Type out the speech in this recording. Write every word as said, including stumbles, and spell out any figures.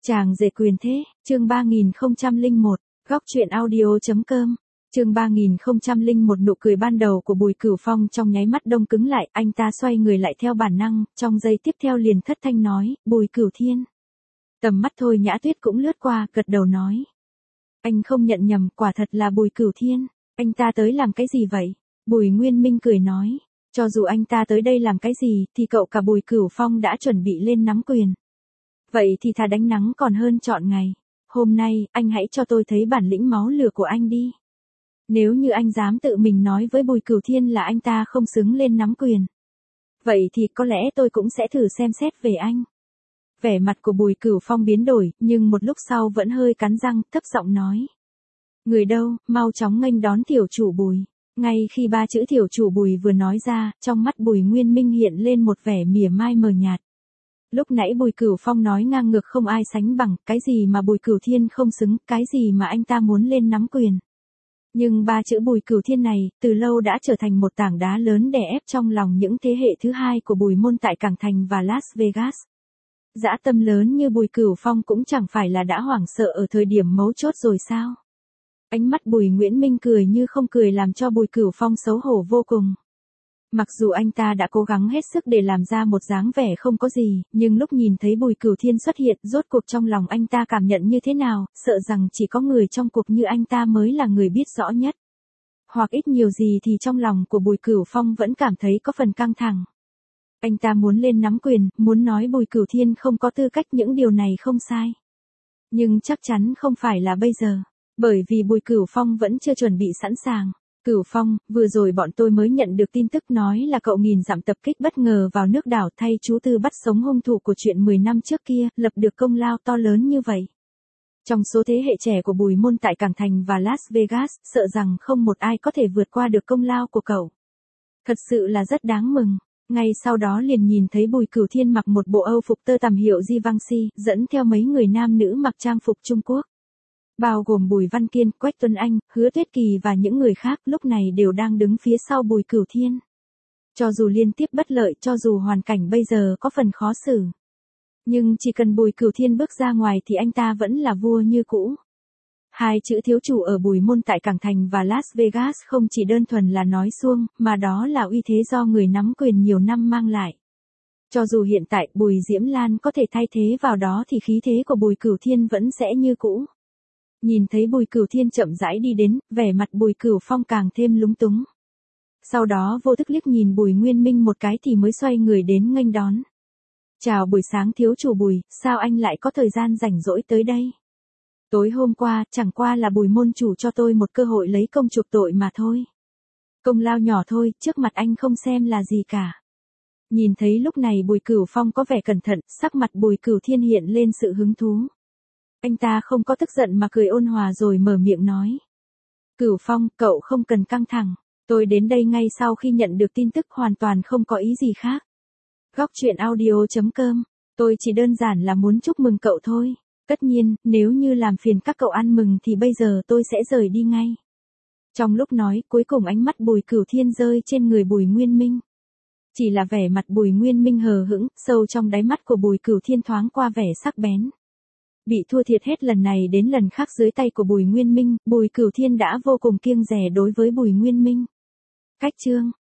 Chàng rể quyền thế, chương ba nghìn không trăm lẻ một, góc truyện audio.com, chương ba nghìn không trăm lẻ một. Nụ cười ban đầu của Bùi Cửu Phong trong nháy mắt đông cứng lại, anh ta xoay người lại theo bản năng, trong giây tiếp theo liền thất thanh nói, Bùi Cửu Thiên. Tầm mắt Thôi Nhã Tuyết cũng lướt qua, gật đầu nói. Anh không nhận nhầm, quả thật là Bùi Cửu Thiên, anh ta tới làm cái gì vậy? Bùi Nguyên Minh cười nói, cho dù anh ta tới đây làm cái gì, thì cậu cả Bùi Cửu Phong đã chuẩn bị lên nắm quyền. Vậy thì thà đánh nắng còn hơn chọn ngày. Hôm nay, anh hãy cho tôi thấy bản lĩnh máu lửa của anh đi. Nếu như anh dám tự mình nói với Bùi Cửu Thiên là anh ta không xứng lên nắm quyền, vậy thì có lẽ tôi cũng sẽ thử xem xét về anh. Vẻ mặt của Bùi Cửu Phong biến đổi, nhưng một lúc sau vẫn hơi cắn răng, thấp giọng nói. Người đâu, mau chóng nghênh đón tiểu chủ Bùi. Ngay khi ba chữ tiểu chủ Bùi vừa nói ra, trong mắt Bùi Nguyên Minh hiện lên một vẻ mỉa mai mờ nhạt. Lúc nãy Bùi Cửu Phong nói ngang ngược không ai sánh bằng, cái gì mà Bùi Cửu Thiên không xứng, cái gì mà anh ta muốn lên nắm quyền. Nhưng ba chữ Bùi Cửu Thiên này, từ lâu đã trở thành một tảng đá lớn đè ép trong lòng những thế hệ thứ hai của Bùi môn tại Cảng Thành và Las Vegas. Dã tâm lớn như Bùi Cửu Phong cũng chẳng phải là đã hoảng sợ ở thời điểm mấu chốt rồi sao? Ánh mắt Bùi Nguyễn Minh cười như không cười làm cho Bùi Cửu Phong xấu hổ vô cùng. Mặc dù anh ta đã cố gắng hết sức để làm ra một dáng vẻ không có gì, nhưng lúc nhìn thấy Bùi Cửu Thiên xuất hiện, rốt cuộc trong lòng anh ta cảm nhận như thế nào, sợ rằng chỉ có người trong cuộc như anh ta mới là người biết rõ nhất. Hoặc ít nhiều gì thì trong lòng của Bùi Cửu Phong vẫn cảm thấy có phần căng thẳng. Anh ta muốn lên nắm quyền, muốn nói Bùi Cửu Thiên không có tư cách, những điều này không sai. Nhưng chắc chắn không phải là bây giờ, bởi vì Bùi Cửu Phong vẫn chưa chuẩn bị sẵn sàng. Cửu Phong, vừa rồi bọn tôi mới nhận được tin tức nói là cậu nghìn dặm tập kích bất ngờ vào nước đảo thay chú Tư bắt sống hung thủ của chuyện mười năm trước kia, lập được công lao to lớn như vậy. Trong số thế hệ trẻ của Bùi môn tại Cảng Thành và Las Vegas, sợ rằng không một ai có thể vượt qua được công lao của cậu. Thật sự là rất đáng mừng. Ngay sau đó liền nhìn thấy Bùi Cửu Thiên mặc một bộ âu phục tơ tằm hiệu Givenchy, dẫn theo mấy người nam nữ mặc trang phục Trung Quốc. Bao gồm Bùi Văn Kiên, Quách Tuấn Anh, Hứa Tuyết Kỳ và những người khác lúc này đều đang đứng phía sau Bùi Cửu Thiên. Cho dù liên tiếp bất lợi, cho dù hoàn cảnh bây giờ có phần khó xử, nhưng chỉ cần Bùi Cửu Thiên bước ra ngoài thì anh ta vẫn là vua như cũ. Hai chữ thiếu chủ ở Bùi môn tại Cảng Thành và Las Vegas không chỉ đơn thuần là nói suông, mà đó là uy thế do người nắm quyền nhiều năm mang lại. Cho dù hiện tại Bùi Diễm Lan có thể thay thế vào đó thì khí thế của Bùi Cửu Thiên vẫn sẽ như cũ. Nhìn thấy Bùi Cửu Thiên chậm rãi đi đến, vẻ mặt Bùi Cửu Phong càng thêm lúng túng. Sau đó vô thức liếc nhìn Bùi Nguyên Minh một cái thì mới xoay người đến nghênh đón. Chào buổi sáng thiếu chủ Bùi, sao anh lại có thời gian rảnh rỗi tới đây? Tối hôm qua, chẳng qua là Bùi môn chủ cho tôi một cơ hội lấy công chuộc tội mà thôi. Công lao nhỏ thôi, trước mặt anh không xem là gì cả. Nhìn thấy lúc này Bùi Cửu Phong có vẻ cẩn thận, sắc mặt Bùi Cửu Thiên hiện lên sự hứng thú. Anh ta không có tức giận mà cười ôn hòa rồi mở miệng nói. Cửu Phong, cậu không cần căng thẳng. Tôi đến đây ngay sau khi nhận được tin tức, hoàn toàn không có ý gì khác. Góc truyện audio.com, tôi chỉ đơn giản là muốn chúc mừng cậu thôi. Tất nhiên, nếu như làm phiền các cậu ăn mừng thì bây giờ tôi sẽ rời đi ngay. Trong lúc nói, cuối cùng ánh mắt Bùi Cửu Thiên rơi trên người Bùi Nguyên Minh. Chỉ là vẻ mặt Bùi Nguyên Minh hờ hững, sâu trong đáy mắt của Bùi Cửu Thiên thoáng qua vẻ sắc bén. Bị thua thiệt hết lần này đến lần khác dưới tay của Bùi Nguyên Minh, Bùi Cửu Thiên đã vô cùng kiêng dè đối với Bùi Nguyên Minh. Cách chương